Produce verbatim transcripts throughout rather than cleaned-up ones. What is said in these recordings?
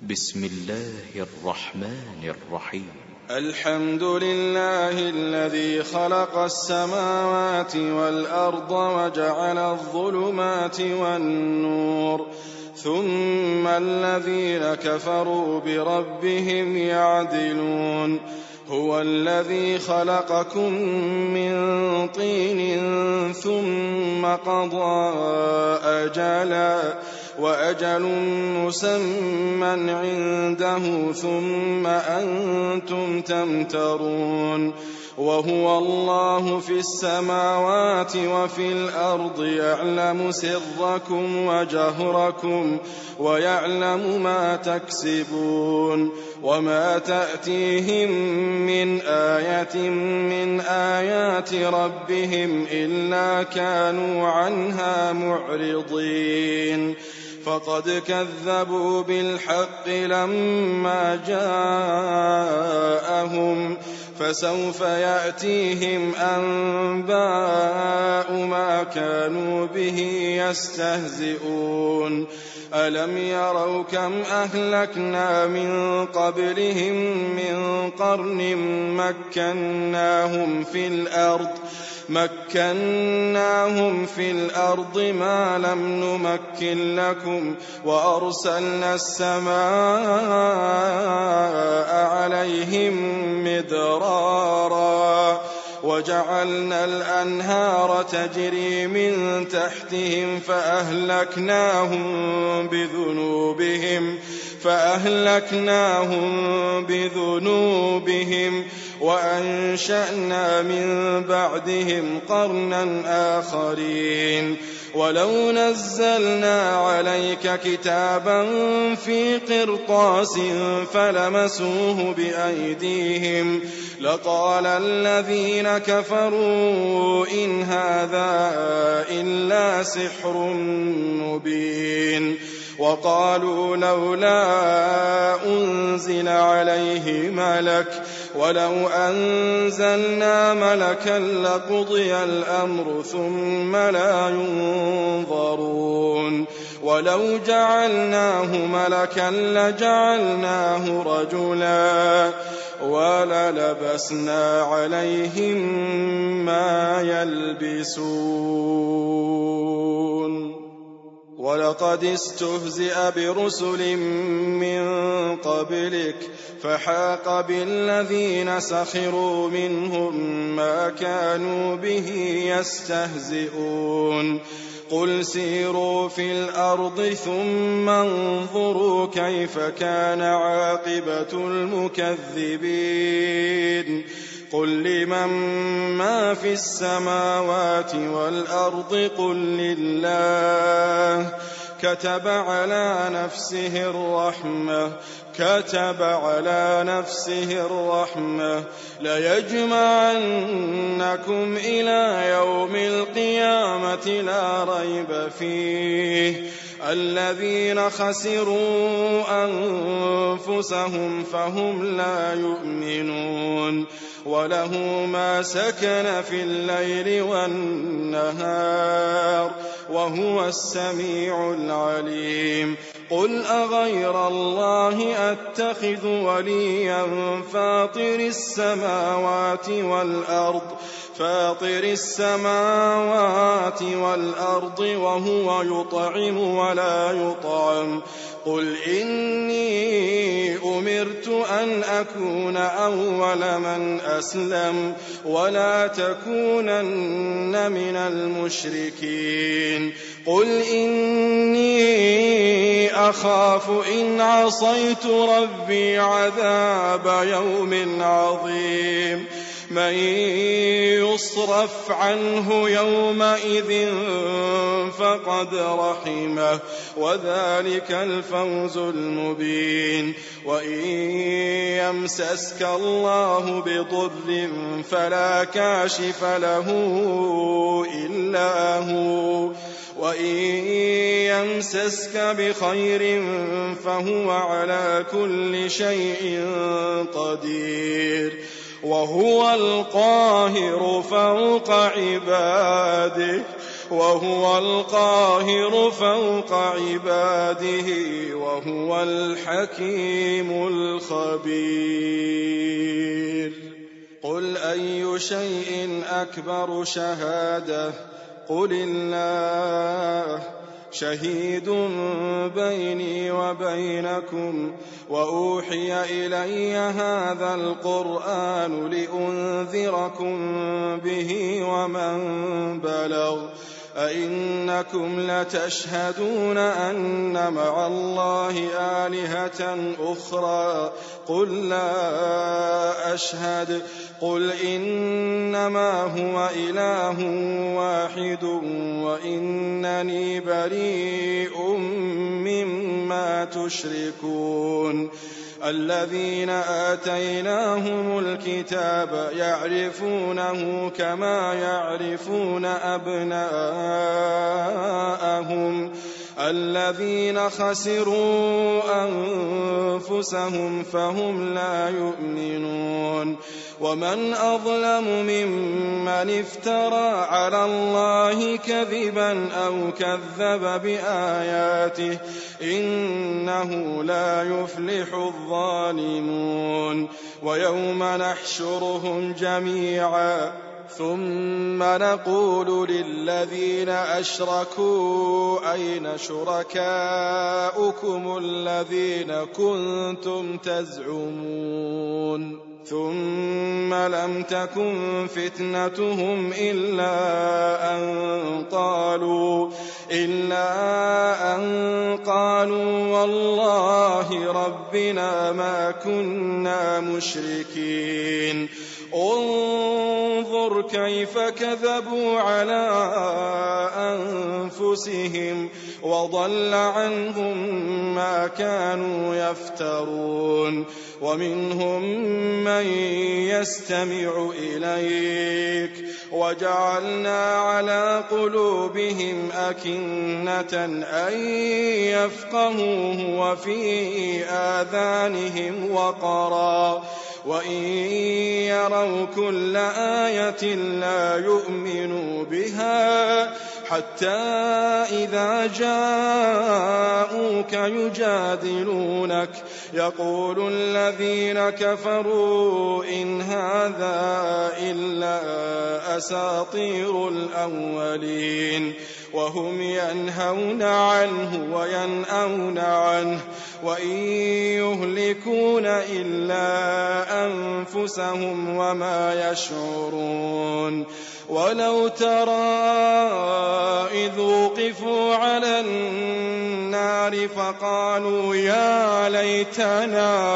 بسم الله الرحمن الرحيم. الحمد لله الذي خلق السماوات والأرض وجعل الظلمات والنور، ثم الذين كفروا بربهم يعدلون. هو الذي خلقكم من طين ثم قضى أجلا وأجل مسمى عنده ثم أنتم تمترون. وهو الله في السماوات وفي الأرض يعلم سركم وجهركم ويعلم ما تكسبون. وما تأتيهم من آية من آيات ربهم إلا كانوا عنها معرضين. فقد كذبوا بالحق لما جاءهم، فسوف يأتيهم أنباء ما كانوا به يستهزئون. ألم يروا كم أهلكنا من قبلهم من قرن مكناهم في الأرض مكناهم في الأرض ما لم نمكن لكم، وأرسلنا السماء عليهم مدرارا وجعلنا الأنهار تجري من تحتهم فأهلكناهم بذنوبهم فأهلكناهم بذنوبهم وأنشأنا من بعدهم قرنا آخرين. ولو نزلنا عليك كتابا في قرطاس فلمسوه بأيديهم لقال الذين كفروا إن هذا إلا سحر مبين. وقالوا لولا أنزل عليه ملك ولو أنزلنا ملكا لقضي الأمر ثم لا ينظرون. ولو جعلناه ملكا لجعلناه رجلا وللبسنا عليهم ما يلبسون. ولقد استهزئ برسل من قبلك فحاق بالذين سخروا منهم ما كانوا به يستهزئون. قل سيروا في الأرض ثم انظروا كيف كان عاقبة المكذبين. قل لمن ما في السماوات والأرض قل لله كتب على نفسه الرحمة كتب على نفسه الرحمة ليجمعنكم إلى يوم القيامة لا ريب فيه. الذين خسروا أنفسهم فهم لا يؤمنون. وله ما سكن في الليل والنهار وهو السميع العليم. قل أغير الله أتخذ وليا فاطر السماوات والأرض فاطر السماوات والأرض وهو يطعم ولا يطعم. قل إني أمرت أن أكون أول من أسلم ولا تكونن من المشركين. قل إني أخاف إن عصيت ربي عذاب يوم عظيم. من يصرف عنه يومئذ فقد رحمه وذلك الفوز المبين. وإن يمسسك الله بضر فلا كاشف له إلا هو وإن يمسسك بخير فهو على كل شيء قدير. وهو القاهر فوق عباده وهو القاهر فوق عباده وهو الحكيم الخبير. قل أي شيء أكبر شهادة قل الله شهيد بيني وبينكم وأوحي إلي هذا القرآن لأنذركم به ومن بلغ أئنكم لتشهدون أن مع الله آلهة أخرى قل لا أشهد قل إنما هو إله واحد وإنني بريء مما تشركون. الذين آتيناهم الكتاب يعرفونه كما يعرفون أبناءهم الذين خسروا أنفسهم فهم لا يؤمنون. ومن أظلم ممن افترى على الله كذبا أو كذب بآياته إنه لا يفلح الظالمون. ويوم نحشرهم جميعا ثم نقول للذين أشركوا أين شركاؤكم الذين كنتم تزعمون ثم لم تكن فتنتهم إلا أن قالوا إلا أن قالوا والله ربنا ما كنا مشركين. انظر كيف كذبوا على أنفسهم وضل عنهم ما كانوا يفترون. ومنهم من يستمع إليك وجعلنا على قلوبهم أكنة أن يفقهوه وفي آذانهم وقرا وإن يروا كل آية لا يؤمنوا بها حتى إذا جاءوك يجادلونك يقول الذين كفروا إن هذا إلا أساطير الأولين وهم ينهون عنه وينأون عنه وإن يهلكون إلا أنفسهم وما يشعرون. ولو ترى إذ وقفوا على النار فقالوا يا ليتنا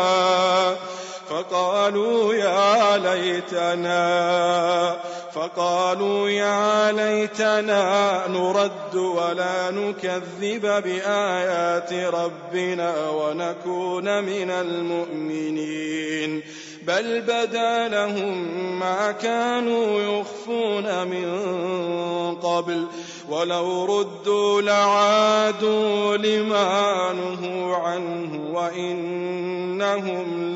فقالوا يا ليتنا فقالوا يا ليتنا نرد ولا نكذب بآيات ربنا ونكون من المؤمنين بل بدا لهم ما كانوا يخفون من قبل ولو ردوا لعادوا لما نهوا عنه وإنهم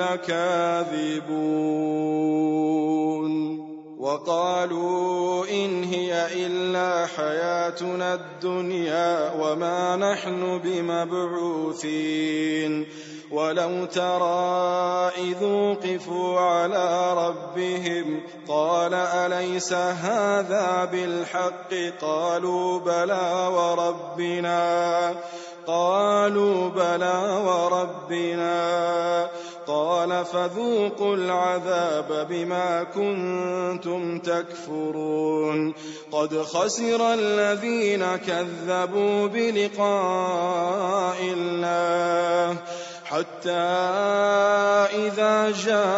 لكاذبون. وقالوا إن هي إلا حياتنا الدنيا وما نحن بمبعوثين. ولو ترى إذ وقفوا على ربهم قال أليس هذا بالحق قالوا بلى وربنا قالوا بلى وربنا قال فذوقوا العذاب بما كنتم تكفرون. قد خسر الذين كذبوا بلقاء الله حتى إذا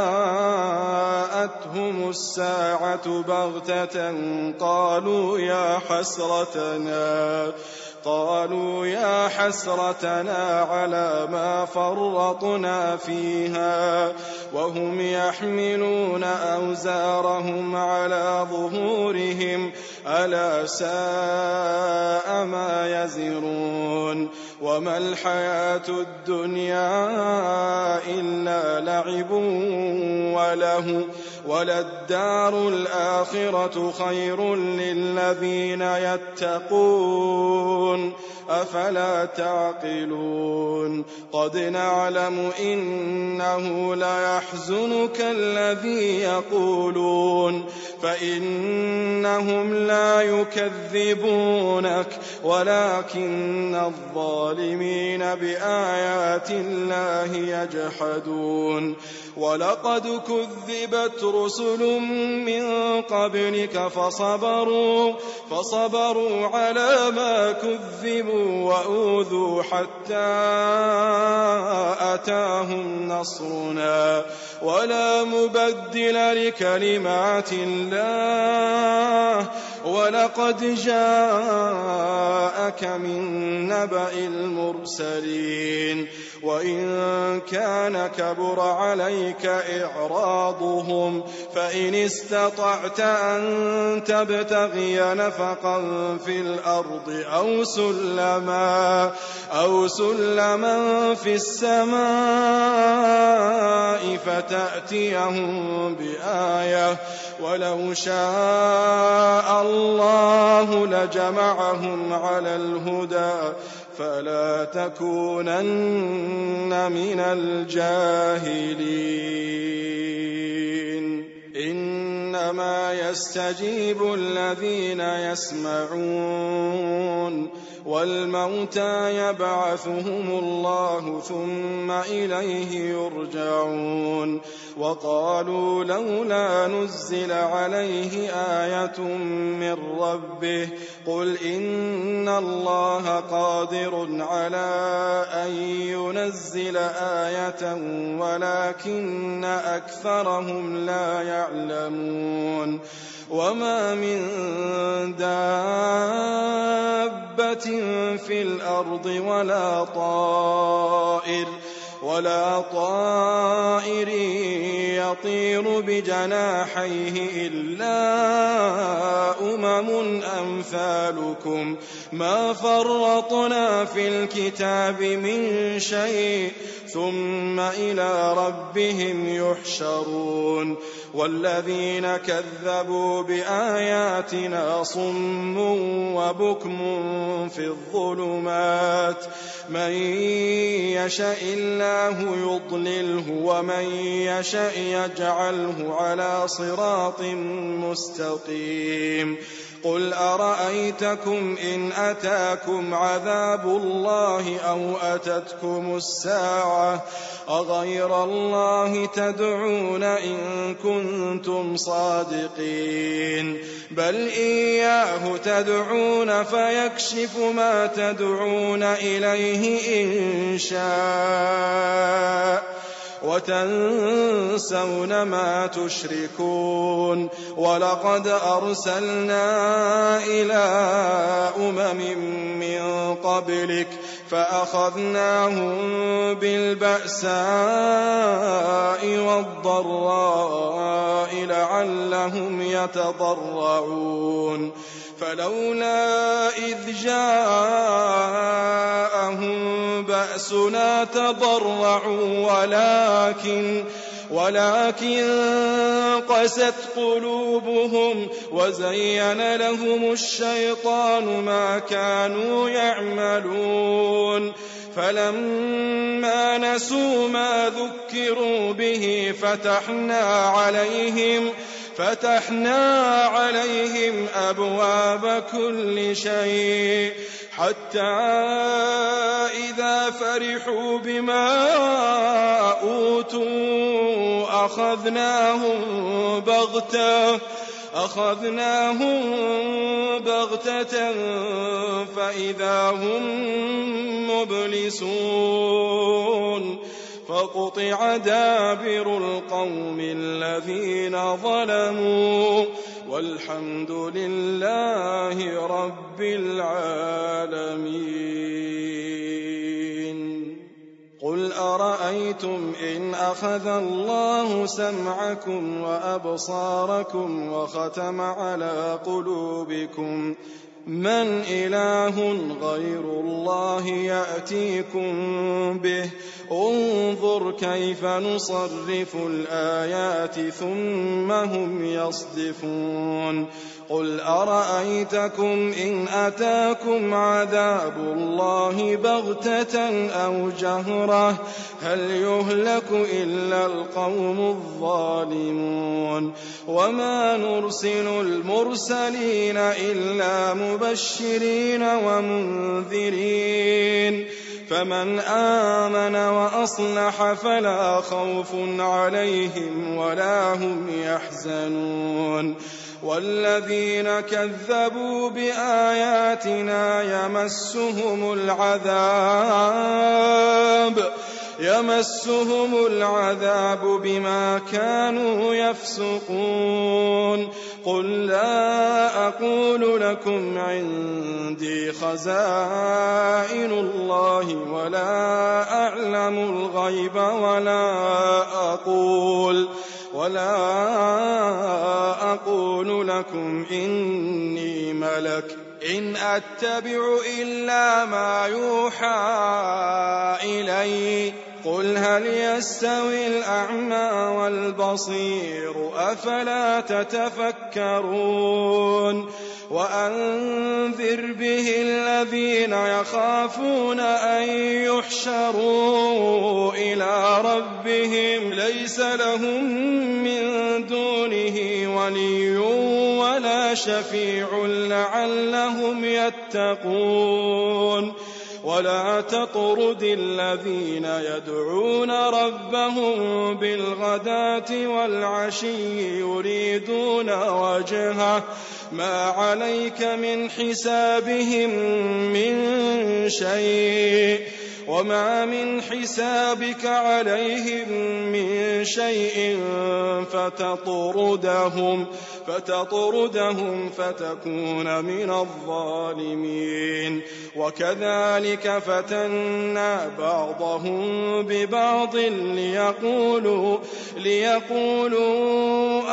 جاءتهم الساعة بغتة قالوا يا حسرتنا قالوا يا حسرتنا على ما فرطنا فيها وهم يحملون أوزارهم على ظهورهم ألا ساء ما يزرون. وما الحياة الدنيا إلا لعب وله وللدار الآخرة خير للذين يتقون أفلا تعقلون قد نعلم إنه ليحزنك الذي يقولون فإنهم لا يكذبونك ولكن الظالمين بآيات الله يجحدون ولقد كذبت رسل من قبلك فصبروا, فصبروا على ما كذبوا وأوذوا حتى أتاهم نصرنا ولا مبدل لكلمات الله ولقد جاءك من نبأ المرسلين وإن كان كبر عليك إعراضهم فإن استطعت أن تبتغي نفقا في الأرض أو سلما, أو سلما في السماء فتأتيهم بآية ولو شاء الله لجمعهم على الهدى فلا تكونن من الجاهلين إنما يستجيب الذين يسمعون والموتى يبعثهم الله ثم إليه يرجعون وقالوا لولا نزل عليه آية من ربه قل إن الله قادر على أن ينزل آية ولكن أكثرهم لا يعلمون وما من دابة في الأرض ولا طائر ولا طائر يطير بجناحيه إلا أمم أمثالكم ما فرطنا في الكتاب من شيء ثم إلى ربهم يحشرون والذين كذبوا بآياتنا صم وبكم في الظلمات من يشاء الله يضلله ومن يشاء يجعله على صراط مستقيم قل أرأيتكم إن أتاكم عذاب الله أو أتتكم الساعة أغير الله تدعون إن كنتم صادقين بل إياه تدعون فيكشف ما تدعون إليه إن شاء وتنسون ما تشركون ولقد أرسلنا إلى أمم من قبلك فأخذناهم بالبأساء والضراء لعلهم يتضرعون فلولا إذ جاءهم بأسنا تضرعوا ولكن ولكن قست قلوبهم وزين لهم الشيطان ما كانوا يعملون فلما نسوا ما ذكروا به فتحنا عليهم فتحنا عليهم أبواب كل شيء حتى إذا فرحوا بما أوتوا أخذناهم بغتة أخذناهم بغتة فإذا هم مبلسون فقطع دابر القوم الذين ظلموا والحمد لله رب العالمين قل أرأيتم إن أخذ الله سمعكم وأبصاركم وختم على قلوبكم من إله غير الله يأتيكم به انظر كيف نصرف الآيات ثم هم يصدفون قل أرأيتكم إن أتاكم عذاب الله بغتة أو جهرة هل يهلك إلا القوم الظالمون وما نرسل المرسلين إلا مبشرين ومنذرين فمن آمن وأصلح فلا خوف عليهم ولا هم يحزنون والذين كذبوا بآياتنا يمسهم العذاب يمسهم العذاب بما كانوا يفسقون قل لا أقول لكم عندي خزائن الله ولا أعلم الغيب ولا أقول ولا أقول لكم إني ملك إن أتبع إلا ما يوحى إلي قل هل يستوي الأعمى والبصير أفلا تتفكرون وأنذر به الذين يخافون أن يحشروا إلى ربهم ليس لهم من دونه ولي ولا شفيع لعلهم يتقون ولا تطرد الذين يدعون ربهم بالغداة والعشي يريدون وجهه ما عليك من حسابهم من شيء وما من حسابك عليهم من شيء فتطردهم فتطردهم فتكون من الظالمين وكذلك فتنا بعضهم ببعض ليقولوا ليقولوا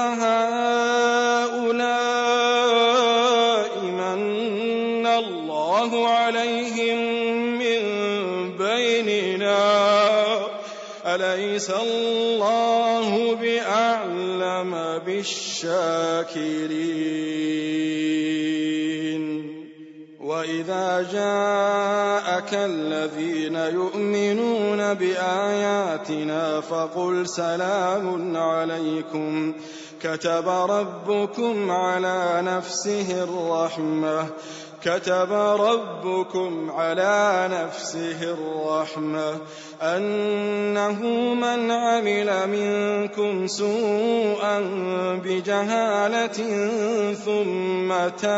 أهؤلاء من الله عليهم من بيننا أليس الله بأعلم بالشاكرين وإذا جاءك الذين يؤمنون بآياتنا فقل سلام عليكم كتب ربكم على نفسه الرحمة كتب ربكم على نفسه الرحمة أنه من عمل منكم سوءا بجهالة ثم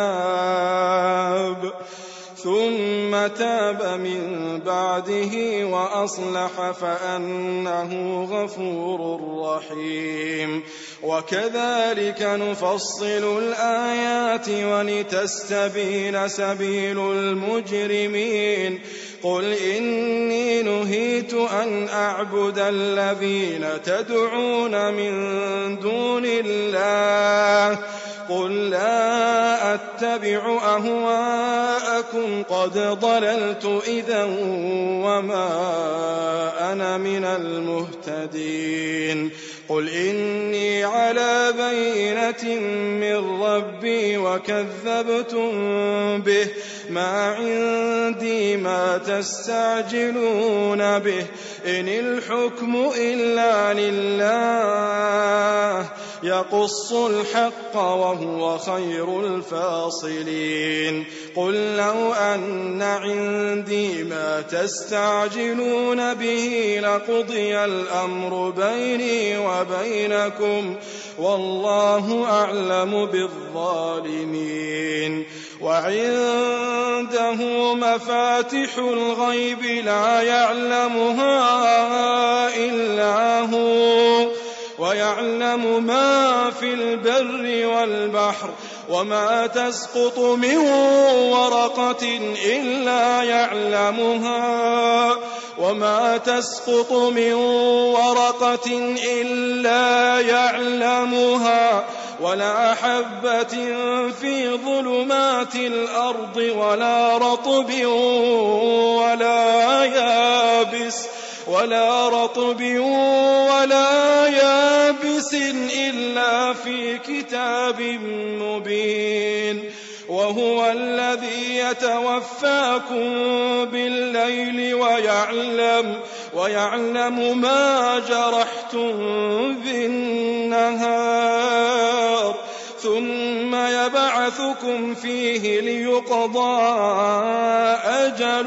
تاب ثم تاب من بعده وأصلح فأنه غفور رحيم وكذلك نفصل الآيات ولتستبين سبيل المجرمين قل إني نهيت أن أعبد الذين تدعون من دون الله قل لا أتبع أهواءكم قد ضللت إذا وما أنا من المهتدين قل إني على بينة من ربي وكذبتم به ما عندي ما تستعجلون به إن الحكم إلا لله يقص الحق وهو خير الفاصلين قل لو أن عندي ما تستعجلون به لقضي الأمر بيني وبينكم والله أعلم بالظالمين وعنده مفاتح الغيب لا يعلمها إلا هو ويعلم ما في البر والبحر وما تسقط من ورقة إلا يعلمها وما تسقط من ورقة إلا يعلمها ولا حبة في ظلمات الأرض ولا رطب ولا يابس ولا رطب ولا يابس إلا في كتاب مبين وهو الذي يتوفاكم بالليل ويعلم, ويعلم ما جرحتم بالنهار ثم يبعثكم فيه ليقضى أجل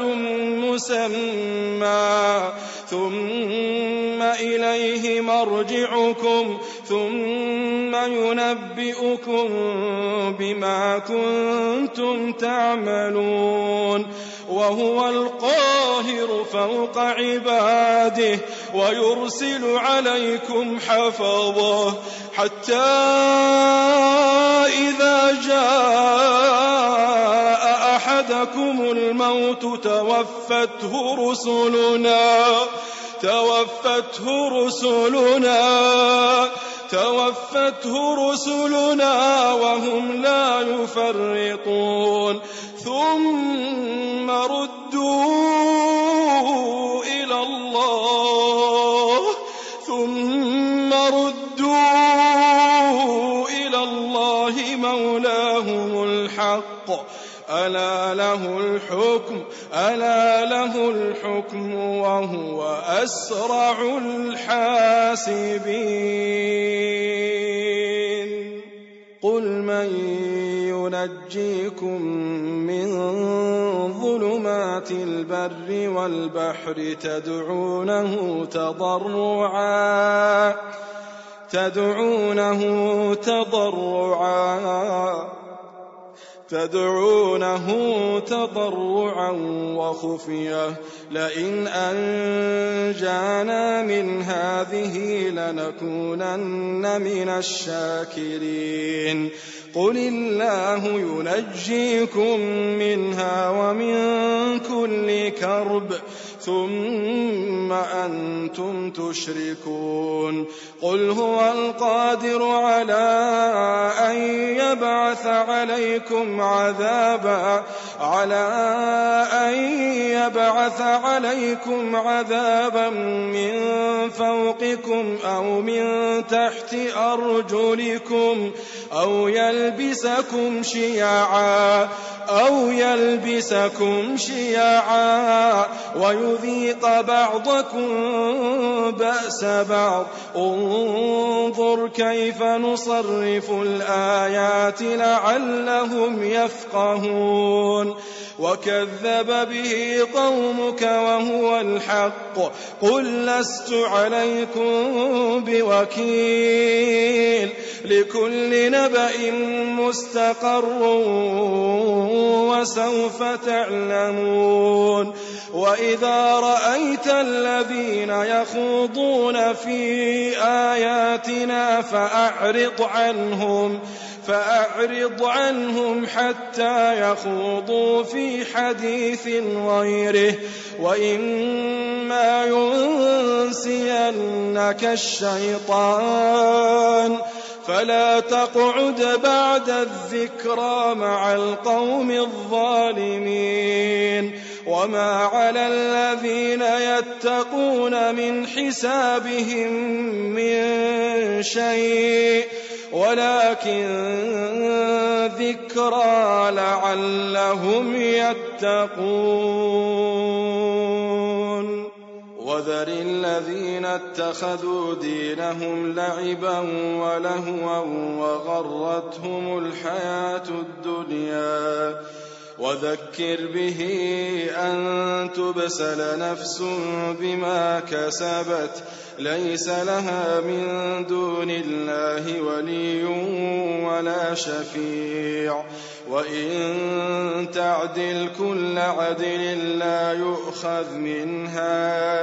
مسمى ثم إليه مرجعكم ثم ينبئكم بما كنتم تعملون وهو القاهر فوق عباده ويرسل عليكم حفظه حتى إذا جاء أحدكم الموت توفته رسلنا توفته رسلنا توفته رسلنا وهم لا يفرطون ثم ردوا إلى الله ثم ردوا إلى الله مولاهم الحق ألا له الحكم ألا له الحكم وهو أسرع الحاسبين قل من ينجيكم من ظلمات البر والبحر تدعونه تضرعا تدعونه تضرعا تدعونه تضرعا وخفية لئن أنجانا من هذه لنكونن من الشاكرين قل الله ينجيكم منها ومن كل كرب ثم أنتم تشركون قل هو القادر على أن يبعث عليكم عذابا على أن يبعث عليكم عذابا من فوقكم أو من تحت أرجلكم أو يلبسكم شيعا أو يلبسكم شيعا ويذيق بعضكم بأس بعض انظر كيف نصرف الآيات لعلهم يفقهون وكذب به قومك وهو الحق قل لست عليكم بوكيل لكل نبأ مستقر وسوف تعلمون وإذا رأيت الذين يخوضون في آياتنا فأعرض عنهم فأعرض عنهم حتى يخوضوا في حديث غيره وإما ينسينك الشيطان فلا تقعد بعد الذكرى مع القوم الظالمين وما على الذين يتقون من حسابهم من شيء ولكن ذكرى لعلهم يتقون وذر الذين اتخذوا دينهم لعبا ولهوا وغرتهم الحياة الدنيا وذكر به أن تبسل نفس بما كسبت ليس لها من دون الله ولي ولا شفيع وإن تعدل كل عدل لا يؤخذ منها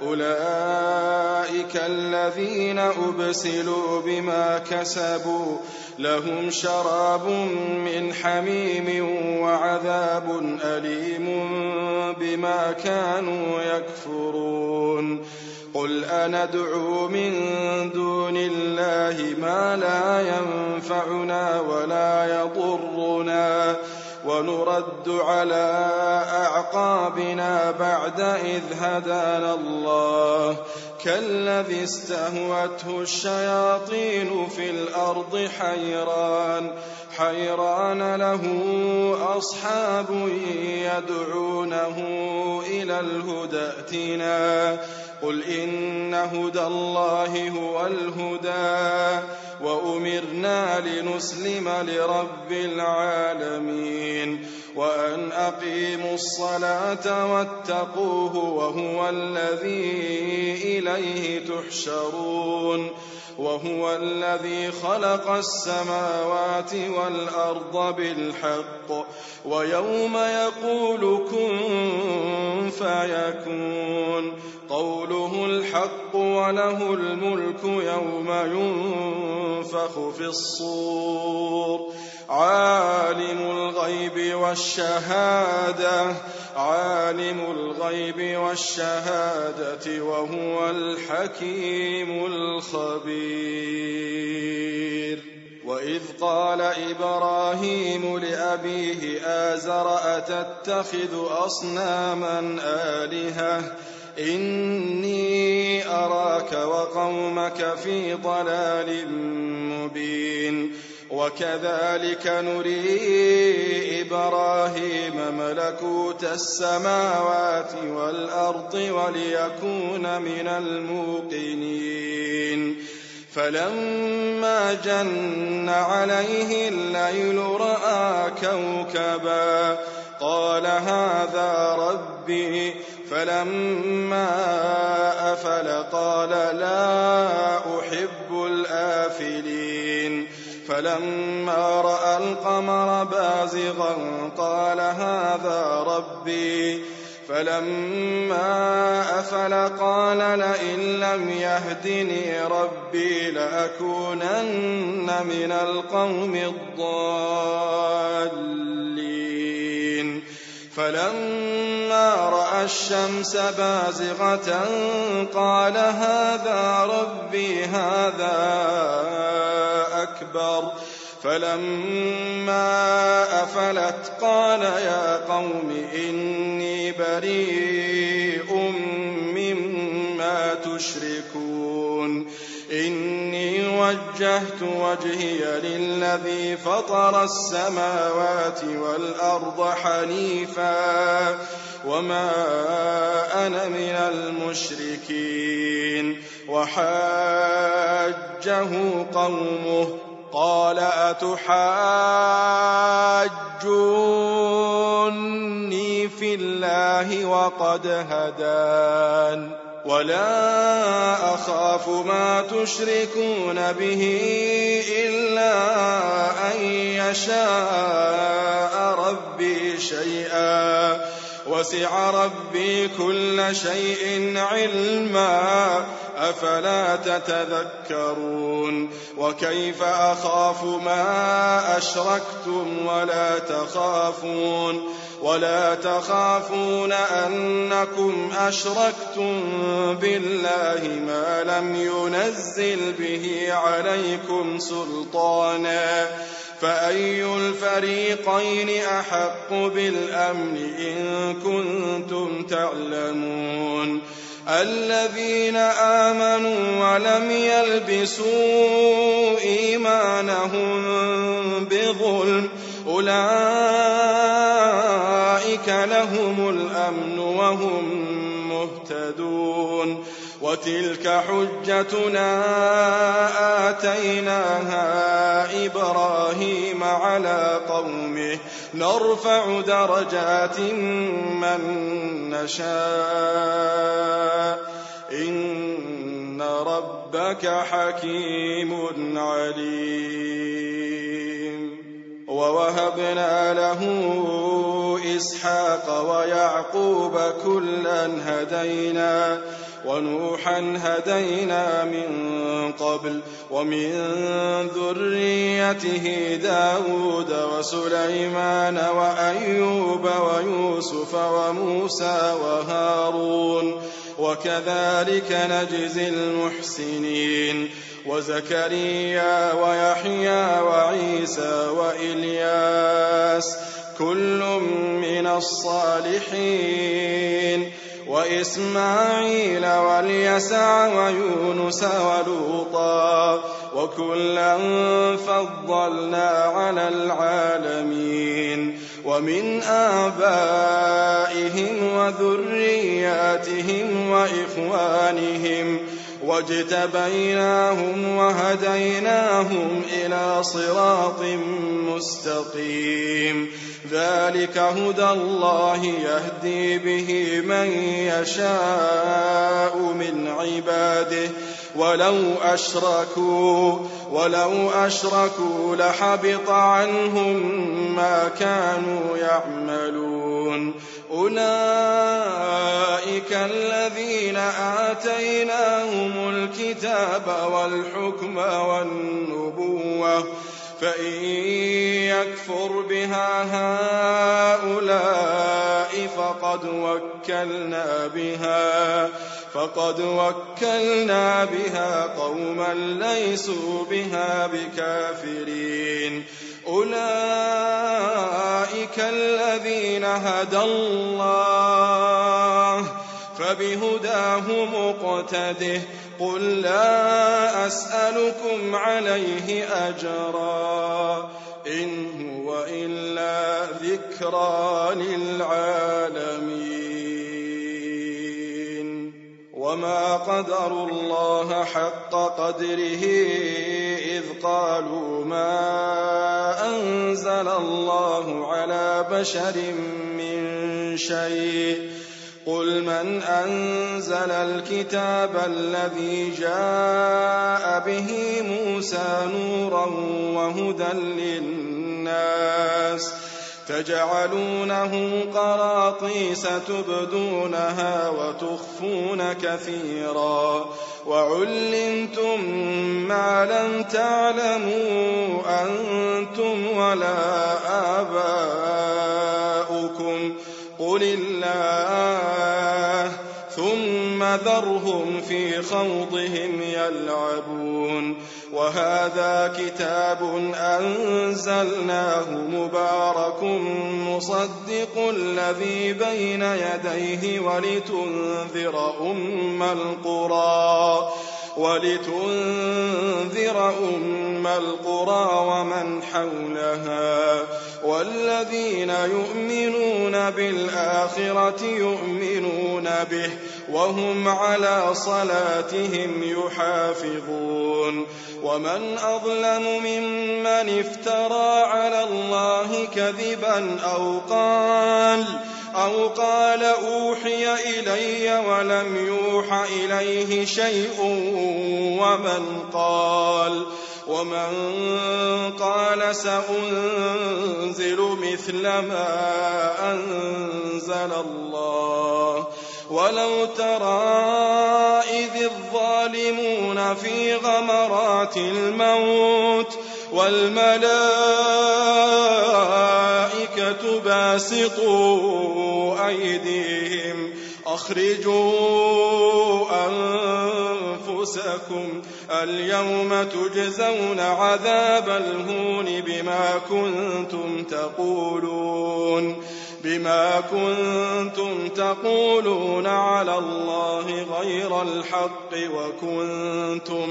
أولئك الذين أبسلوا بما كسبوا لهم شراب من حميم وعذاب أليم بما كانوا يكفرون قل أندعو من دون الله ما لا ينفعنا ولا يضرنا ونرد على أعقابنا بعد إذ هدانا الله كالذي استهوته الشياطين في الأرض حيران حيران له أصحاب يدعونه إلى الهدى ائتنا قل إن هدى الله هو الهدى وأمرنا لنسلم لرب العالمين وأن أقيموا الصلاة واتقوه وهو الذي إليه تحشرون وهو الذي خلق السماوات والأرض بالحق ويوم يقول كن فيكون قوله الحق وله الملك يوم ينفخ في الصور عالم الغيب والشهادة عالم الغيب والشهادة وهو الحكيم الخبير وإذ قال إبراهيم لأبيه آزر أتتخذ أصناما آلهة إني أراك وقومك في ضلال مبين وكذلك نري إبراهيم ملكوت السماوات والأرض وليكون من الموقنين فلما جن عليه الليل رأى كوكبا قال هذا ربي فلما أفل قال لا أحب الآفلين فلما رأى القمر بازغا قال هذا ربي فلما أفل قال لئن لم يهدني ربي لأكونن من القوم الضالين فلما رأى الشمس بازغة قال هذا ربي هذا أكبر فلما أفلت قال يا قوم إني بريء مما تشركون إني وجهت وجهي للذي فطر السماوات والأرض حنيفا وما أنا من المشركين وحاجه قومه قال أتحاجوني في الله وقد هدان ولا أخاف ما تشركون به إلا أن يشاء ربي شيئا وسع ربي كل شيء علما أفلا تتذكرون وكيف أخاف ما أشركتم ولا تخافون ولا تخافون أنكم أشركتم بالله ما لم ينزل به عليكم سلطانا فأي الفريقين أحق بالأمن إن كنتم تعلمون الذين آمنوا ولم يلبسوا إيمانهم بظلم أولئك لهم الأمن وهم مهتدون وتلك حجتنا آتيناها إبراهيم على قومه نرفع درجات من نشاء إن ربك حكيم عليم ووهبنا له إسحاق ويعقوب كلا هدينا ونوحا هدينا من قبل ومن ذريته داود وسليمان وأيوب ويوسف وموسى وهارون وكذلك نجزي المحسنين وزكريا ويحيى وعيسى وإلياس كل من الصالحين وإسماعيل واليسع ويونس ولوطا وكلا فضلنا على العالمين ومن آبائهم وذرياتهم وإخوانهم واجتبيناهم وهديناهم إلى صراط مستقيم ذلك هدى الله يهدي به من يشاء من عباده ولو أشركوا ولو أشركوا لحبط عنهم ما كانوا يعملون أولئك الذين آتيناهم الكتاب والحكم والنبوة فإن يكفر بها هؤلاء فقد وكلنا بها فقد وكلنا بها قوما ليسوا بها بكافرين أولئك الذين هدى الله فبهداه مقتده قل لا أسألكم عليه أجرا إن هو إلا ذكرى للعالمين وما قدروا الله حق قدره إذ قالوا ما أنزل الله على بشر من شيء قل من أنزل الكتاب الذي جاء به موسى نورا وهدى للناس تجعلونه قراطيس تبدونها وتخفون كثيرا وعلمتم ما لم تعلموا أنتم ولا آباؤكم قل الله ثم ذرهم في خوضهم يلعبون وهذا كتاب أنزلناه مبارك مصدق الذي بين يديه ولتنذر أم القرى ولتنذر أم القرى ومن حولها والذين يؤمنون بالآخرة يؤمنون به وهم على صلاتهم يحافظون ومن أظلم ممن افترى على الله كذبا أو قال أو قال أوحي إلي ولم يوحى إليه شيء ومن قال ومن قال سأنزل مثل ما أنزل الله ولو ترى إذ الظالمون في غمرات الموت والملائكة باسطوا أيديهم أخرجوا أنفسكم اليوم تجزون عذاب الهون بما كنتم تقولون بما كنتم تقولون على الله غير الحق وكنتم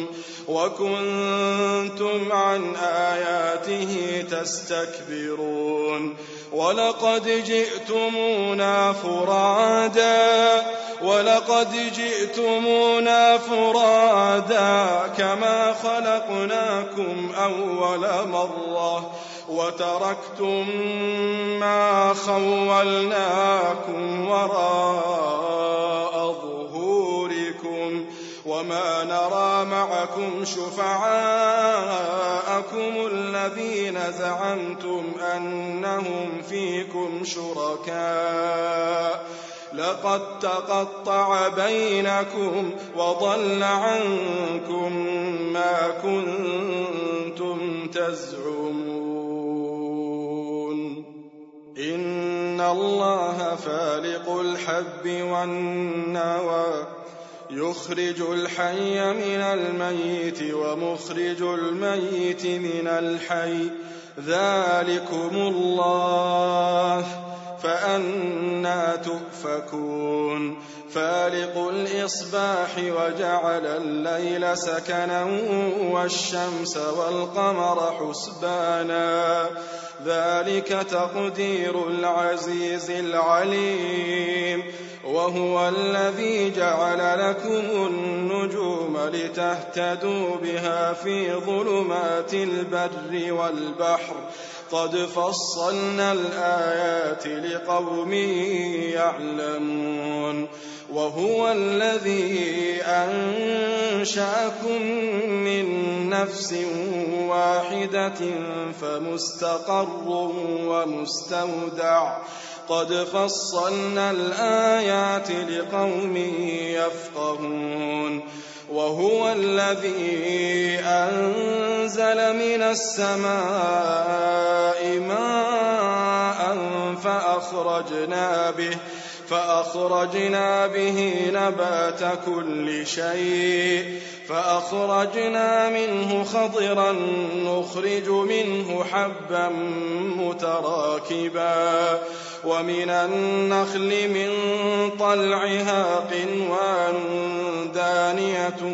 وكنتم عن آياته تستكبرون ولقد جئتمونا فرادا ولقد جئتمونا فرادا كما خلقناكم أول مرة وتركتم ما خولناكم وراء ظهوركم وما نرى معكم شفعاءكم الذين زعمتم أنهم فيكم شركاء لقد تقطع بينكم وضل عنكم ما كنتم تزعمون إن الله فالق الحب والنوى يخرج الحي من الميت ومخرج الميت من الحي ذلكم الله فأنى تؤفكون فالق الإصباح وجعل الليل سكنا والشمس والقمر حسبانا ذلك تقدير العزيز العليم وهو الذي جعل لكم النجوم لتهتدوا بها في ظلمات البر والبحر قد فصلنا الآيات لقوم يعلمون وهو الذي أنشأكم من نفس واحدة فمستقر ومستودع قد فصلنا الآيات لقوم يفقهون وهو الذي أنزل من السماء ماء فأخرجنا به فأخرجنا به نبات كل شيء فأخرجنا منه خضرا نخرج منه حبا متراكبا ومن النخل من طلعها قنوان دانية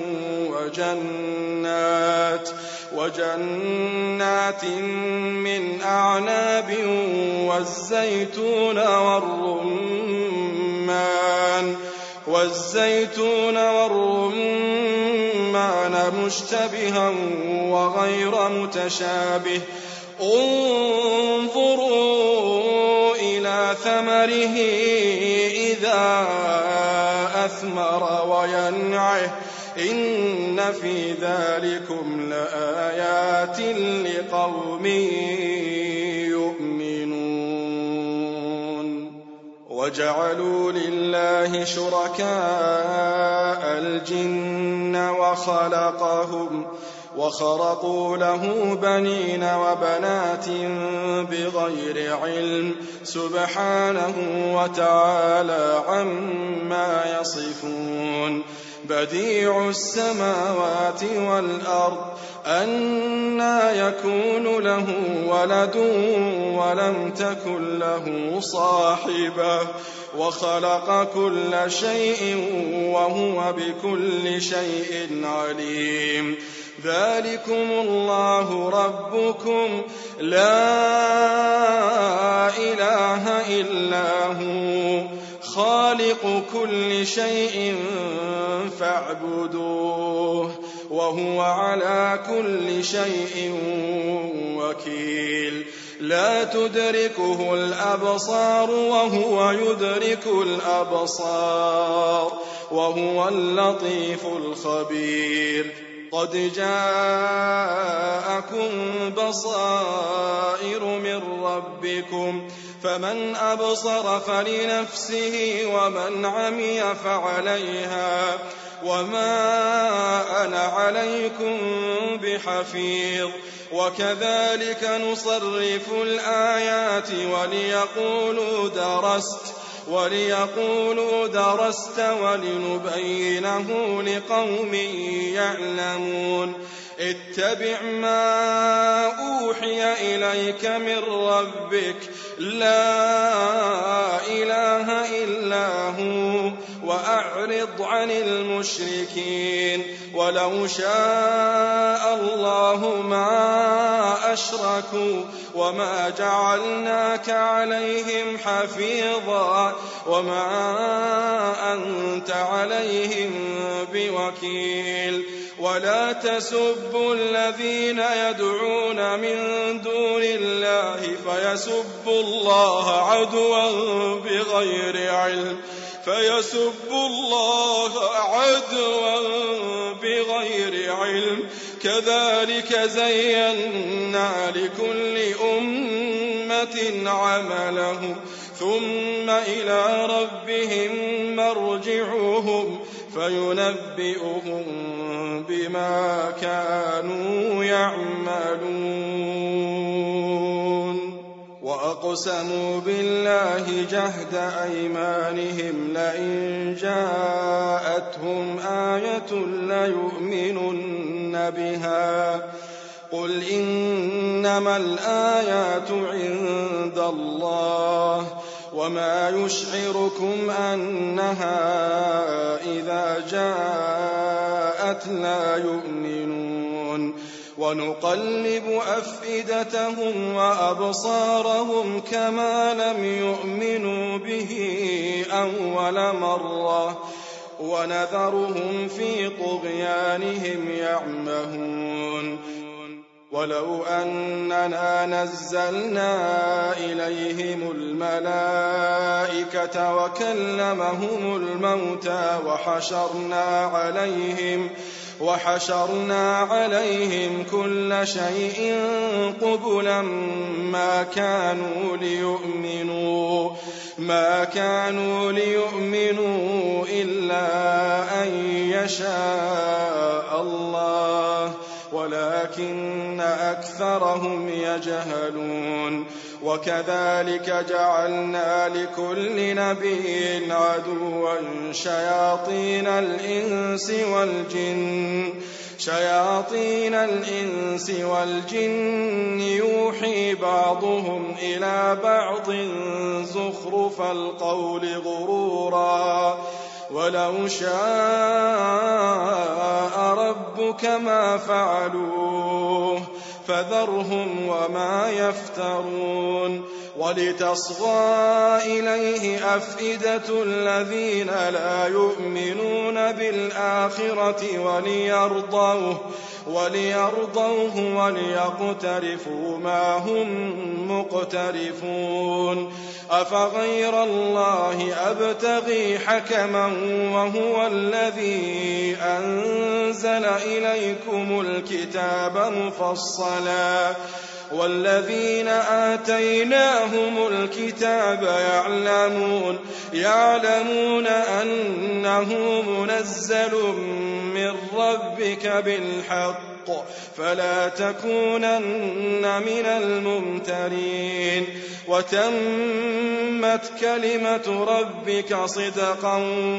وجنات وجنات من أعناب والزيتون والرمان والزيتون والرمان مشتبها وغير متشابه انظروا إلى ثمره إذا أثمر وينعه إن في ذلكم لآيات لقوم يؤمنون وجعلوا لله شركاء الجن وخلقهم وخرقوا له بنين وبنات بغير علم سبحانه وتعالى عما يصفون بديع السماوات والأرض أنى يكون له ولد ولم تكن له صاحبة وخلق كل شيء وهو بكل شيء عليم ذلكم الله ربكم لا إله إلا هو خالق كل شيء فاعبدوه وهو على كل شيء وكيل لا تدركه الأبصار وهو يدرك الأبصار وهو اللطيف الخبير قد جاءكم بصائر من ربكم فمن أبصر فلنفسه ومن عمي فعليها وما أنا عليكم بحفيظ وكذلك نصرف الآيات وليقولوا درست وليقولوا درست ولنبينه لقوم يعلمون اتبع ما أوحي إليك من ربك لا إله إلا هو وأعرض عن المشركين ولو شاء الله ما أشركوا وما جعلناك عليهم حفيظا وما أنت عليهم بوكيل ولا تسبوا الذين يدعون من دون الله فيسبوا الله عدوا بغير علم فيسبوا الله عدوا بغير علم كذلك زينا لكل أمة عملهم ثم إلى ربهم مرجعهم فينبئهم بما كانوا يعملون وأقسموا بالله جهد أيمانهم لئن جاءتهم آية ليؤمنن بها قل إنما الآيات عند الله وما يشعركم أنها إذا جاءت لا يؤمنون ونقلب أفئدتهم وأبصارهم كما لم يؤمنوا به أول مرة ونذرهم في طغيانهم يعمهون ولو أننا نزلنا إليهم الملائكة وكلمهم الموتى وحشرنا عليهم وحشرنا عليهم كل شيء قبلا ما كانوا ليؤمنوا ما كانوا ليؤمنوا إلا أن يشاء الله ولكن أكثرهم يجهلون وكذلك جعلنا لكل نبي عدوا شياطين الإنس والجن شياطين الإنس والجن يوحي بعضهم إلى بعض زخرف القول غرورا ولو شاء ربك ما فعلوه فذرهم وما يفترون ولتصغى إليه أفئدة الذين لا يؤمنون بالآخرة وليرضوه وليرضوه وليقترفوا ما هم مقترفون أفغير الله أبتغي حكما وهو الذي أنزل إليكم الكتاب مفصلا والذين آتيناهم الكتاب يعلمون يعلمون أنه منزل من ربك بالحق فلا تكونن من الممترين وتمت كلمة ربك صدقا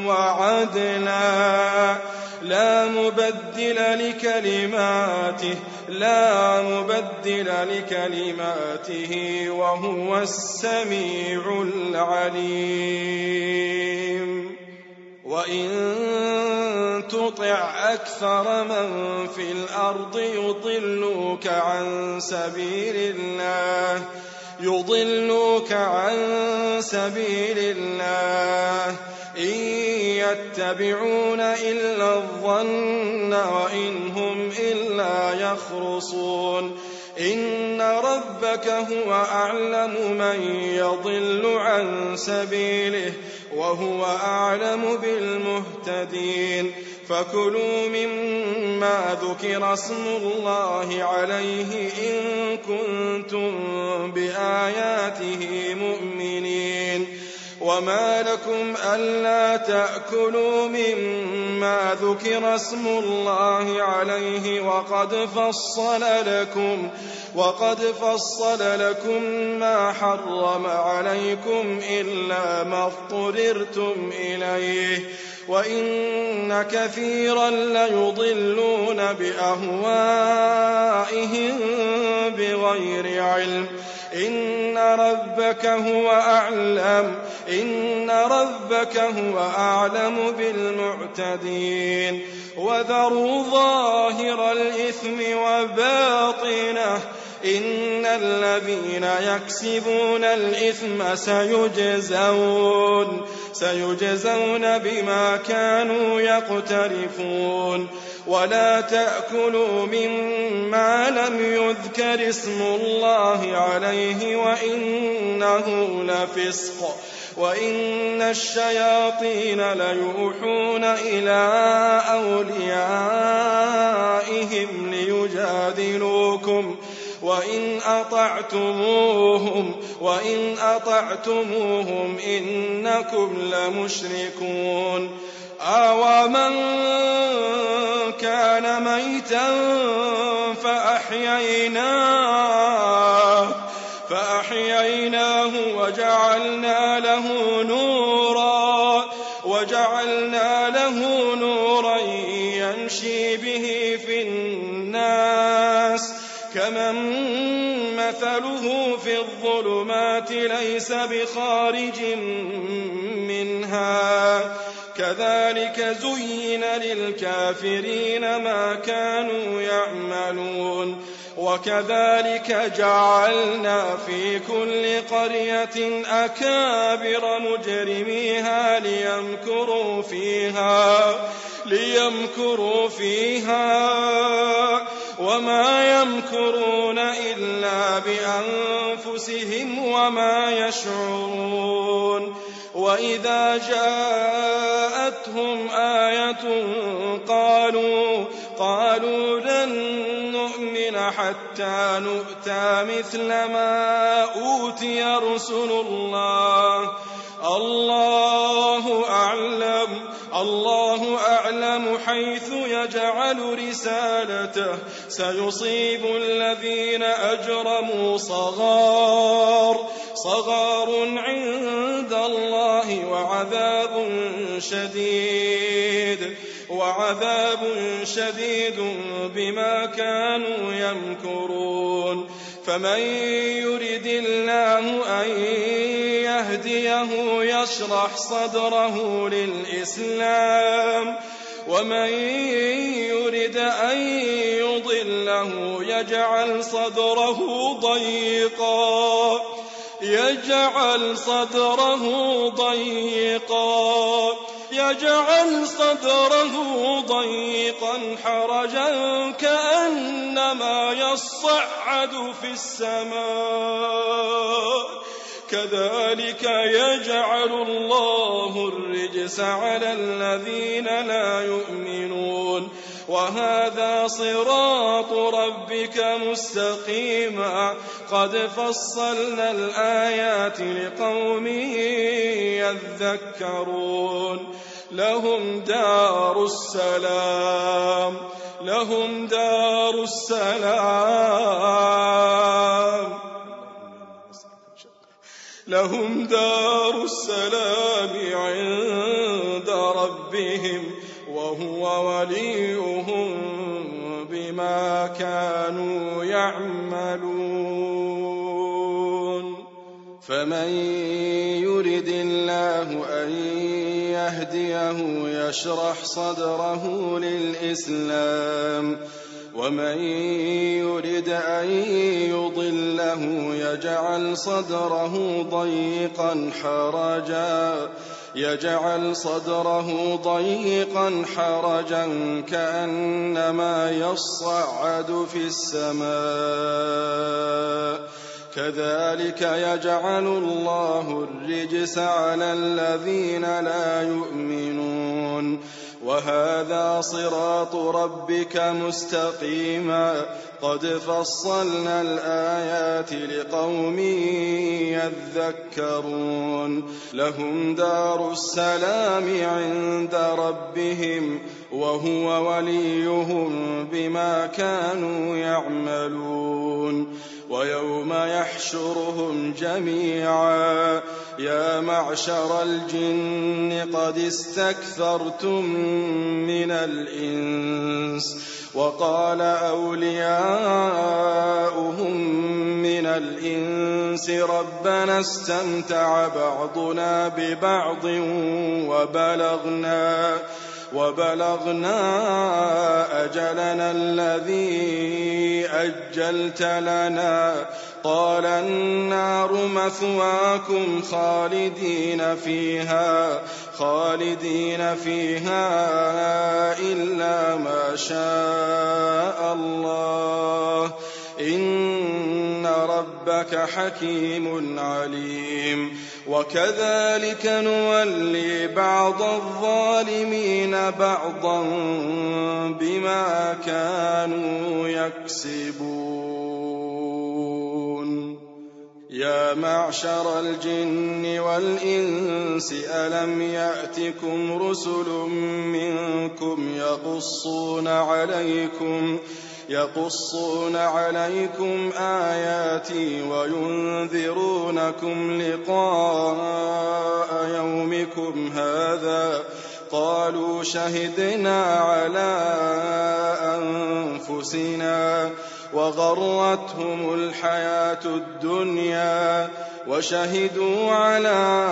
وعدلا لا مبدل لكلماته لا مبدل لكلماته وهو السميع العليم وإن تطع أكثر من في الأرض يضلوك عن سبيل الله يضلوك عن سبيل الله إن يتبعون إلا الظن وإن هم إلا يخرصون إن ربك هو أعلم من يضل عن سبيله وهو أعلم بالمهتدين فكلوا مما ذكر اسم الله عليه إن كنتم بآياته مؤمنين وما لكم ألا تأكلوا مما ذكر اسم الله عليه وقد فصل لكم وقد فصل لكم ما حرم عليكم إلا ما اضطررتم إليه وإن كثيرا ليضلون بأهوائهم بغير علم إن ربك هو أعلم إن ربك هو أعلم بالمعتدين وذروا ظاهر الإثم وباطنه إن الذين يكسبون الإثم سيجزون سيجزون بما كانوا يقترفون ولا تأكلوا مما لم يذكر اسم الله عليه وإنه لفسق وإن الشياطين ليوحون إلى أوليائهم ليجادلوكم وإن أطعتموهم وإن أطعتموهم إنكم لمشركون أَوَمَنْ كَانَ مَيْتًا فَأَحْيَيْنَاهُ فَأَحْيَيْنَاهُ وَجَعَلْنَا لَهُ نُورًا وَجَعَلْنَا لَهُ نُورًا يَمْشِي بِهِ فِي النَّاسِ كمن مثله في الظلمات ليس بخارج منها كذلك زين للكافرين ما كانوا يعملون وكذلك جعلنا في كل قرية أكابر مجرميها ليمكروا فيها ليمكروا فيها وما يمكرون إلا بأنفسهم وما يشعرون وإذا جاءتهم آية قالوا قالوا لن نؤمن حتى نؤتى مثل ما أوتي رسل الله الله أعلم الله أعلم حيث يجعل رسالته سيصيب الذين أجرموا صغار صغار عند الله وعذاب شديد وعذاب شديد بما كانوا يمكرون فمن يرد الله أن يهديه يشرح صدره للإسلام ومن يرد أن يضله يجعل صدره ضيقا يجعل صدره ضيقا يجعل صدره ضيقا حرجا كأنما يصعد في السماء كذلك يجعل الله الرجس على الذين لا يؤمنون وهذا صراط ربك مستقيما قد فصلنا الآيات لقوم يذكرون لهم دار السلام لهم دار السلام لهم دار السلام عند ربهم وهو وليهم بما كانوا يعملون فمن يرد الله أن يهديه يشرح صدره للإسلام ومن يرد أن يضله يجعل صدره ضيقا حرجا يجعل صدره ضيقا حرجا كأنما يصعد في السماء كذلك يجعل الله الرجس على الذين لا يؤمنون وهذا صراط ربك مستقيما قد فصلنا الآيات لقوم يذكرون لهم دار السلام عند ربهم وهو وليهم بما كانوا يعملون ويوم يحشرهم جميعا يا معشر الجن قد استكثرتم من الإنس وقال أولياؤهم من الإنس ربنا استمتع بعضنا ببعض وبلغنا وبلغنا أجلنا الذي أجلت لنا قال النار مثواكم خالدين فيها خالدين فيها إلا ما شاء الله إن ربك حكيم عليم وكذلك نولي بعض الظالمين بعضا بما كانوا يكسبون يا معشر الجن والإنس ألم يأتكم رسل منكم يقصون عليكم يقصون عليكم آياتي وينذرونكم لقاء يومكم هذا قالوا شهدنا على أنفسنا وغرتهم الحياة الدنيا وشهدوا على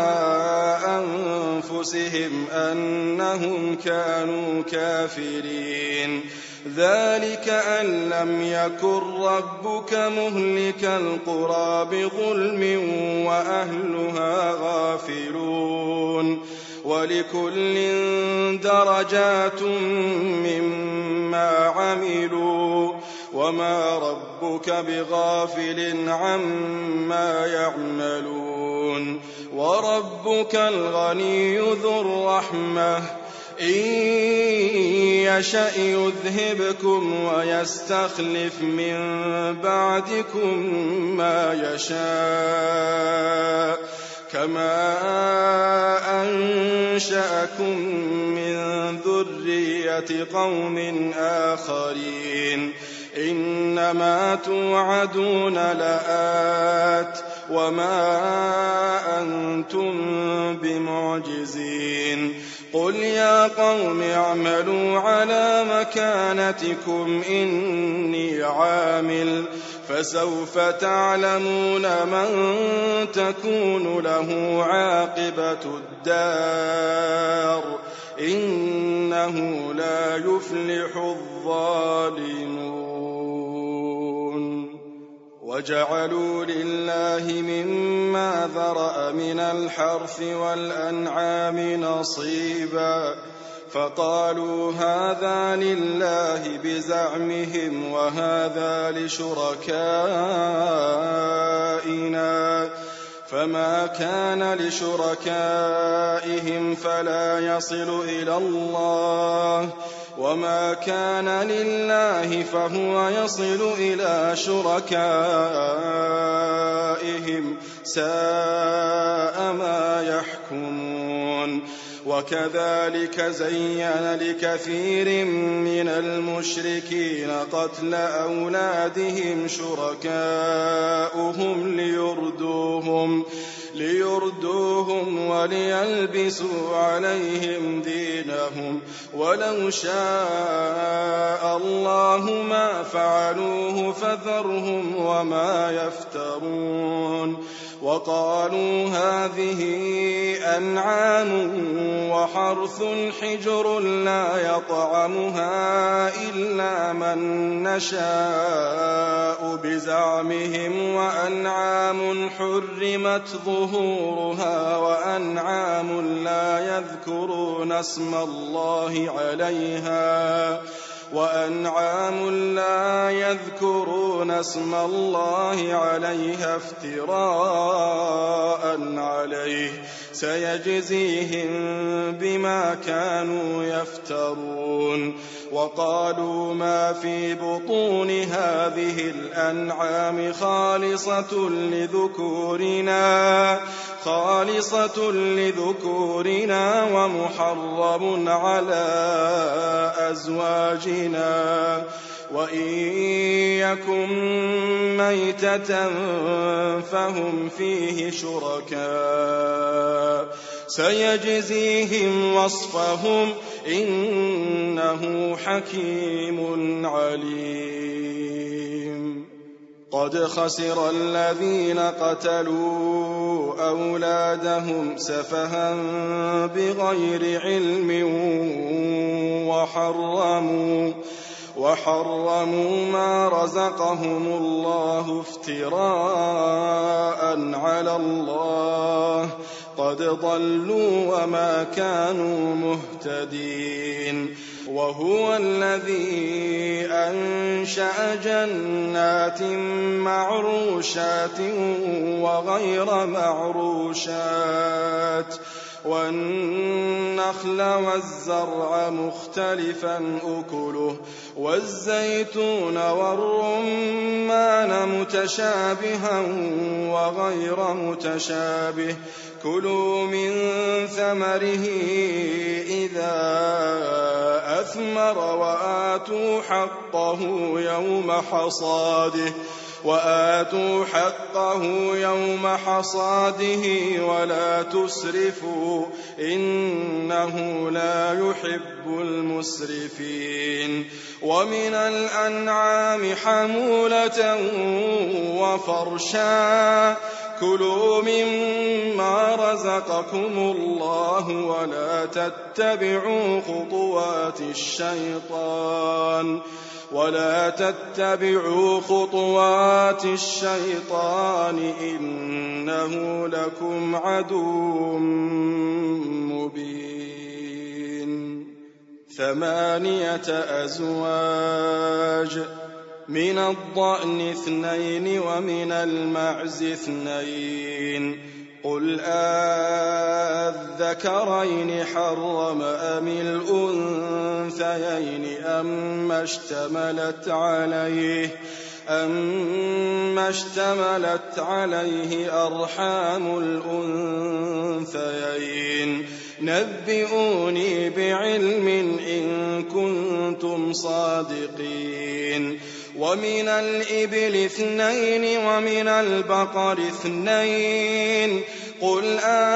أنفسهم أنهم كانوا كافرين. ذلك أن لم يكن ربك مهلك القرى بظلم وأهلها غافلون. ولكل درجات مما عملوا وما ربك بغافل عما يعملون. وربك الغني ذو الرحمة إن يشأ يذهبكم ويستخلف من بعدكم ما يشاء كما أنشأكم من ذرية قوم آخرين. إنما توعدون لآت وما أنتم بمعجزين. قل يا قوم اعملوا على مكانتكم إني عامل فسوف تعلمون من تكون له عاقبة الدار إنه لا يفلح الظالمون. وجعلوا لله مما ذرأ من الحرث والأنعام نصيبا فقالوا هذا لله بزعمهم وهذا لشركائنا فما كان لشركائهم فلا يصل إلى الله وما كان لله فهو يصل إلى شركائهم ساء ما يحكمون. وكذلك زين لكثير من المشركين قتل أولادهم شركاؤهم ليردوهم ليردوهم وليلبسوا عليهم دينهم ولو شاء الله ما فعلوه فذرهم وما يفترون. وقالوا هذه أنعام وحرث حجر لا يطعمها إلا من نشاء بزعمهم وأنعام حرمت ظهورها وأنعام لا يذكرون اسم الله عليها وأنعام لا يذكرون اسم الله عليها افتراء عليه سيجزيهم بما كانوا يفترون. وقالوا ما في بطون هذه الأنعام خالصة لذكورنا خالصة لذكورنا ومحرم على أزواجنا وإن يكن ميتة فهم فيه شركاء سيجزيهم وصفهم إنه حكيم عليم. قد خسر الذين قتلوا أولادهم سفها بغير علم وحرموا وحرموا ما رزقهم الله افتراء على الله قد ضلوا وما كانوا مهتدين. وهو الذي أنشأ جنات معروشات وغير معروشات والنخل والزرع مختلفا أكله والزيتون والرمان متشابها وغير متشابه كلوا من ثمره إذا أثمر وآتوا حقه يوم حصاده وآتوا حقه يوم حصاده ولا تسرفوا إنه لا يحب المسرفين ومن الأنعام حمولة وفرشا كلوا مما رزقكم الله ولا تتبعوا خطوات الشيطان ولا تتبعوا خطوات الشيطان إنه لكم عدو مبين. ثمانية أزواج من الضأن اثنين ومن المعز اثنين قل أذكرين حرم أم الأنثيين أما اشتملت عليه أما اشتملت عليه أرحام الأنثيين نبئوني بعلم إن كنتم صادقين. ومن الإبل اثنين ومن البقر اثنين قل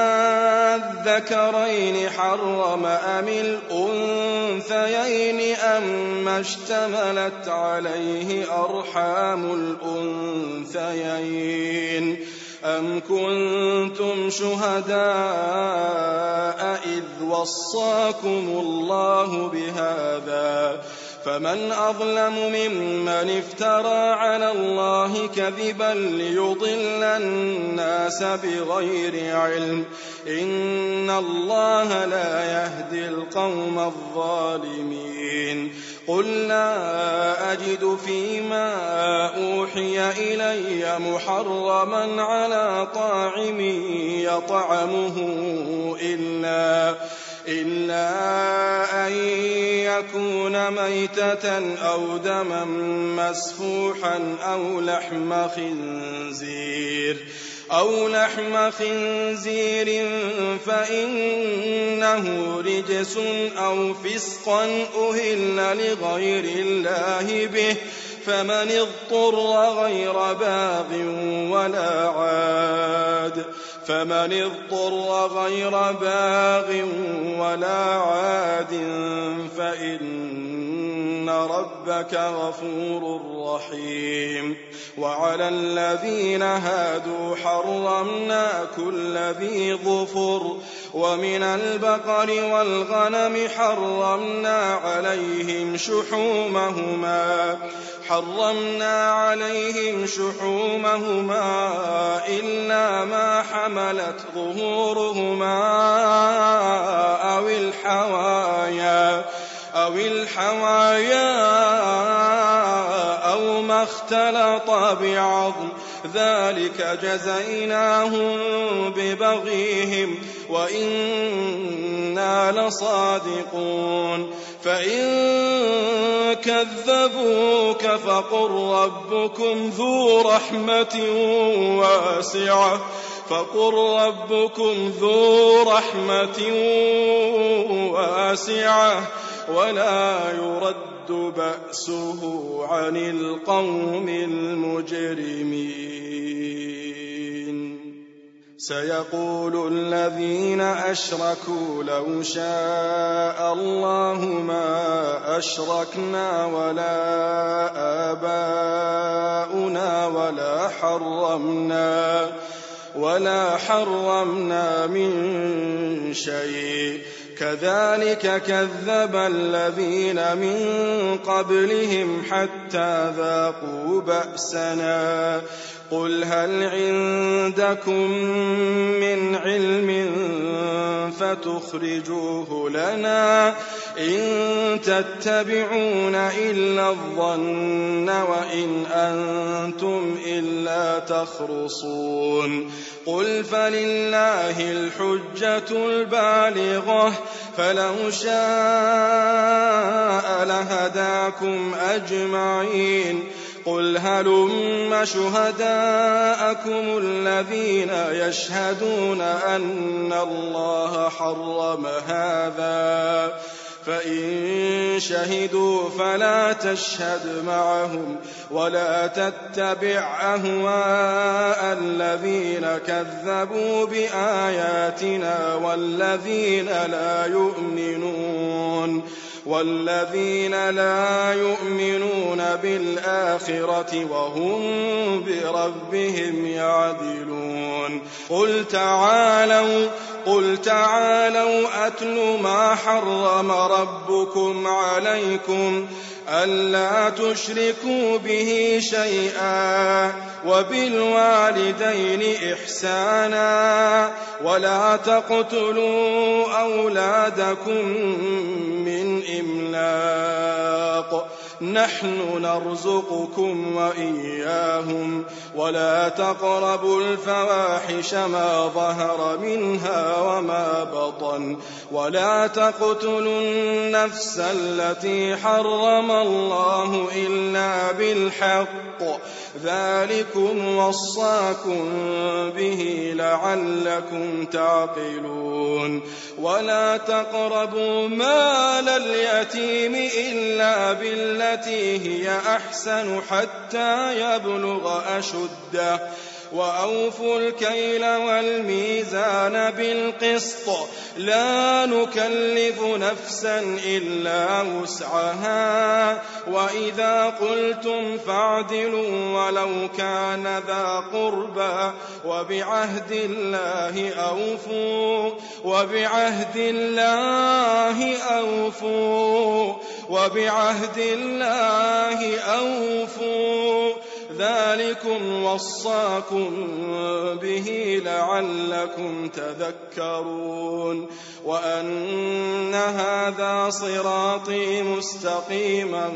أذكرين حرم أم الأنثيين أما اشتملت عليه أرحام الأنثيين أم كنتم شهداء إذ وصاكم الله بهذا فمن أظلم ممن افترى على الله كذبا ليضل الناس بغير علم إن الله لا يهدي القوم الظالمين. قل لا أجد فيما أوحي إلي محرما على طاعم يطعمه إلا إلا أن يكون ميتة أو دما مسفوحا أو لحم خنزير أو لحم خنزير فإنه رجس أو فسقا أهل لغير الله به فمن اضطر غير باغ ولا عاد فمن اضطر غير باغ ولا عاد فإن ربك غفور رحيم. وعلى الذين هادوا حرمنا كل ذي ظفر ومن البقر والغنم حرمنا عليهم شحومهما حرمنا عليهم شحومهما إلا ما حملت ظهورهما أو الحوايا أو الحوايا أو ما اختلط بعظم ذلك جزيناهم ببغيهم وإنا لصادقون. فإن كذبوك فقل ربكم ذو رحمة واسعة فقل ربكم ذو رحمة واسعة ولا يرد بأسه عن القوم المجرمين. سيقول الذين أشركوا لو شاء الله ما أشركنا ولا آباؤنا ولا حرمنا ولا حرمنا من شيء كذلك كذب الذين من قبلهم حتى ذاقوا بأسنا قل هل عندكم من علم فتخرجوه لنا إن تتبعون إلا الظن وإن أنتم إلا تخرصون. قل فلله الحجة البالغة فلو شاء لهداكم أجمعين. قل هلم شهداءكم الذين يشهدون أن الله حرم هذا فإن شهدوا فلا تشهد معهم ولا تتبع أهواء الذين كذبوا بآياتنا والذين لا يؤمنون والذين لا يؤمنون بالآخرة وهم بربهم يعدلون. قل تعالوا قل تعالوا أتل ما حرم ربكم عليكم ألا تشركوا به شيئا وبالوالدين إحسانا ولا تقتلوا أولادكم من إملاق نحن نرزقكم وإياهم ولا تقربوا الفواحش ما ظهر منها وما بطن ولا تقتلوا النفس التي حرم الله إلا بالحق ذلكم وصاكم به لعلكم تعقلون. ولا تقربوا مال اليتيم إلا بالتي هي أحسن حتى يبلغ أشده وأوفوا الكيل والميزان بالقسط لا نكلف نفسا إلا وسعها وإذا قلتم فاعدلوا ولو كان ذا قربى وبعهد الله أوفوا وبعهد الله أوفوا وبعهد الله أوفوا ذلكم وصاكم به لعلكم تذكرون. وأن هذا صراطي مستقيما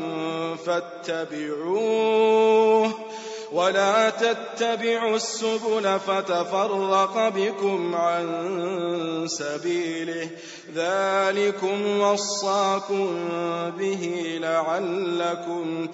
فاتبعوه ولا تتبعوا السبل فتفرق بكم عن سبيله ذلكم وصاكم به لعلكم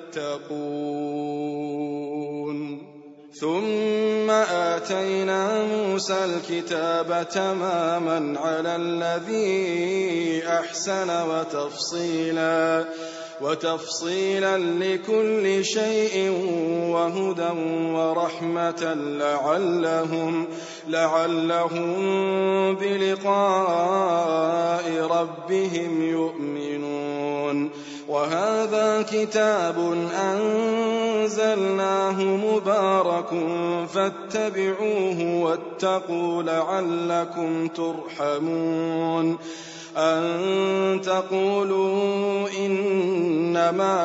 تتقون. ثم آتينا موسى الكتاب تماما على الذي أحسن وتفصيلا وتفصيلا لكل شيء وهدى ورحمة لعلهم لعلهم بلقاء ربهم يؤمنون. وهذا كتاب أنزلناه مبارك فاتبعوه واتقوا لعلكم ترحمون. أن تقولوا إنما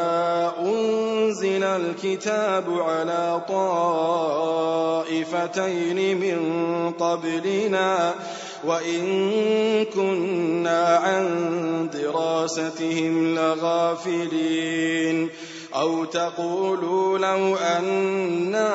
أنزل الكتاب على طائفتين من قبلنا وإن كنا عن دراستهم لغافلين. أو تقولوا لو أنا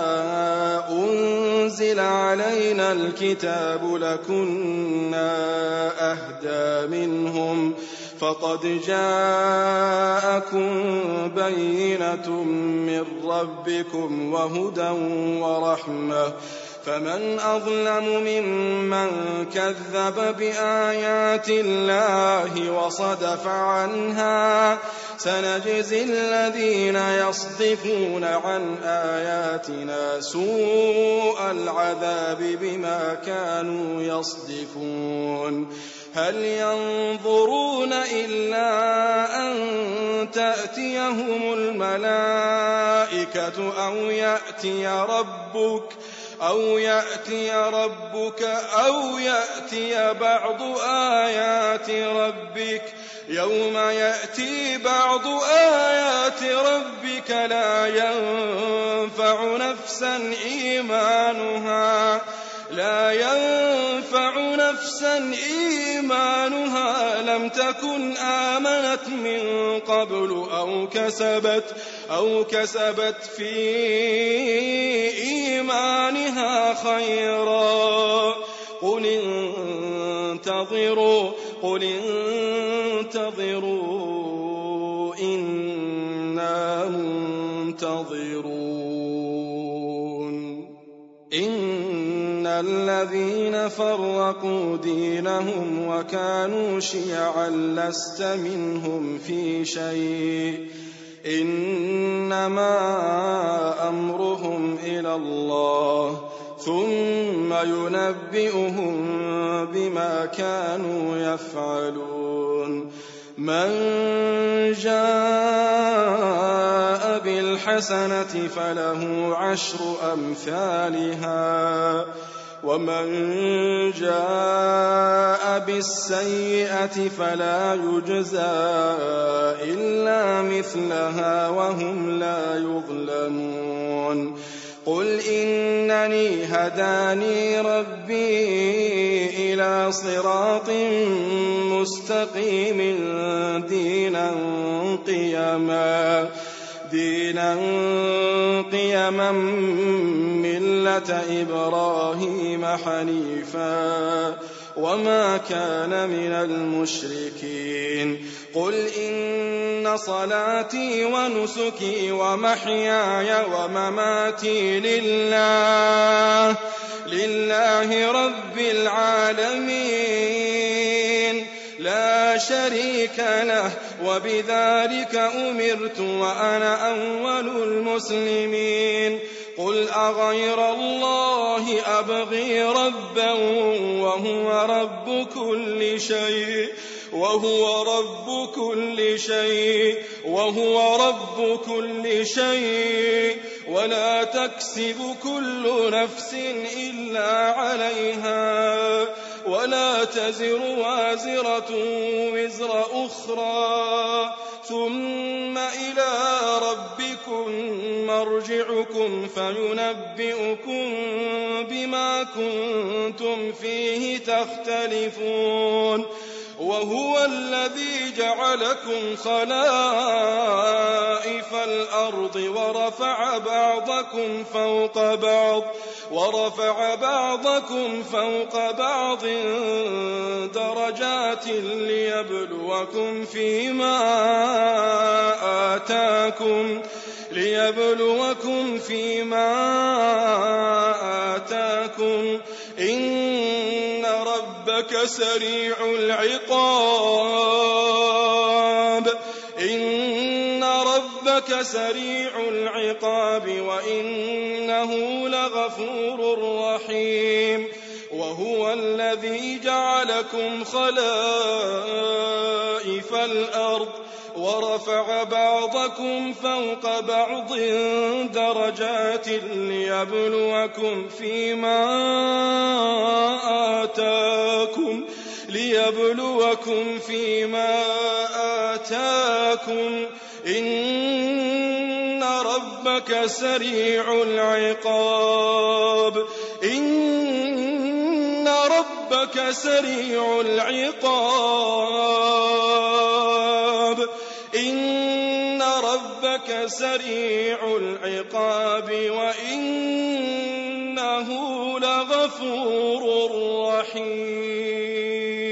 أنزل علينا الكتاب لكنا أهدى منهم فقد جاءكم بينة من ربكم وهدى ورحمة فمن أظلم ممن كذب بآيات الله وصدف عنها سنجزي الذين يصدفون عن آياتنا سوء العذاب بما كانوا يصدفون. هل ينظرون إلا أن تأتيهم الملائكة أو يأتي ربك أو يأتي ربك أو يأتي بعض آيات ربك يوم يأتي بعض آيات ربك لا ينفع نفسا إيمانها لا ينفع نفسا إيمانها لم تكن آمنت من قبل أو كسبت أو كسبت في إيمانها خيرا. قل انتظروا قل انتظروا إنا منتظرون. إن إن الذين فرقوا دينهم وكانوا شيعا لست منهم في شيء إنما أمرهم إلى الله ثم ينبئهم بما كانوا يفعلون من جاء بالحسنة فله عشر أمثالها ومن جاء بالسيئة فلا يجزى إلا مثلها وهم لا يظلمون قل إنني هداني ربي إلى صراط مستقيم دينا قيما دينا قيما ملة إبراهيم حنيفا وما كان من المشركين قل إن صلاتي ونسكي ومحياي ومماتي لله لله رب العالمين لا شريك له وبذلك أمرت وأنا أول المسلمين قل أغير الله أبغي ربا وهو رب كل شيء وهو رب كل شيء وهو رب كل شيء ولا تكسب كل نفس إلا عليها ولا تزر وازرة وزر أخرى ثم إلى ربكم مرجعكم فينبئكم بما كنتم فيه تختلفون وهو الذي جعلكم خلائف الأرض ورفع بعضكم فوق بعض ورفع بعضكم فوق بعض درجات ليبلوكم فيما آتاكم ليبلوكم فيما آتاكم إن ربك سريع العقاب إن ربك سريع العقاب وإنه لغفور رحيم وهو الذي جعلكم خلائف الأرض ورفع بعضكم فوق بعض درجات ليبلوكم فيما آتاكم ليبلوكم فيما آتاكم إن ربك سريع العقاب إن ربك سريع العقاب إن ربك سريع العقاب وإنه لغفور رحيم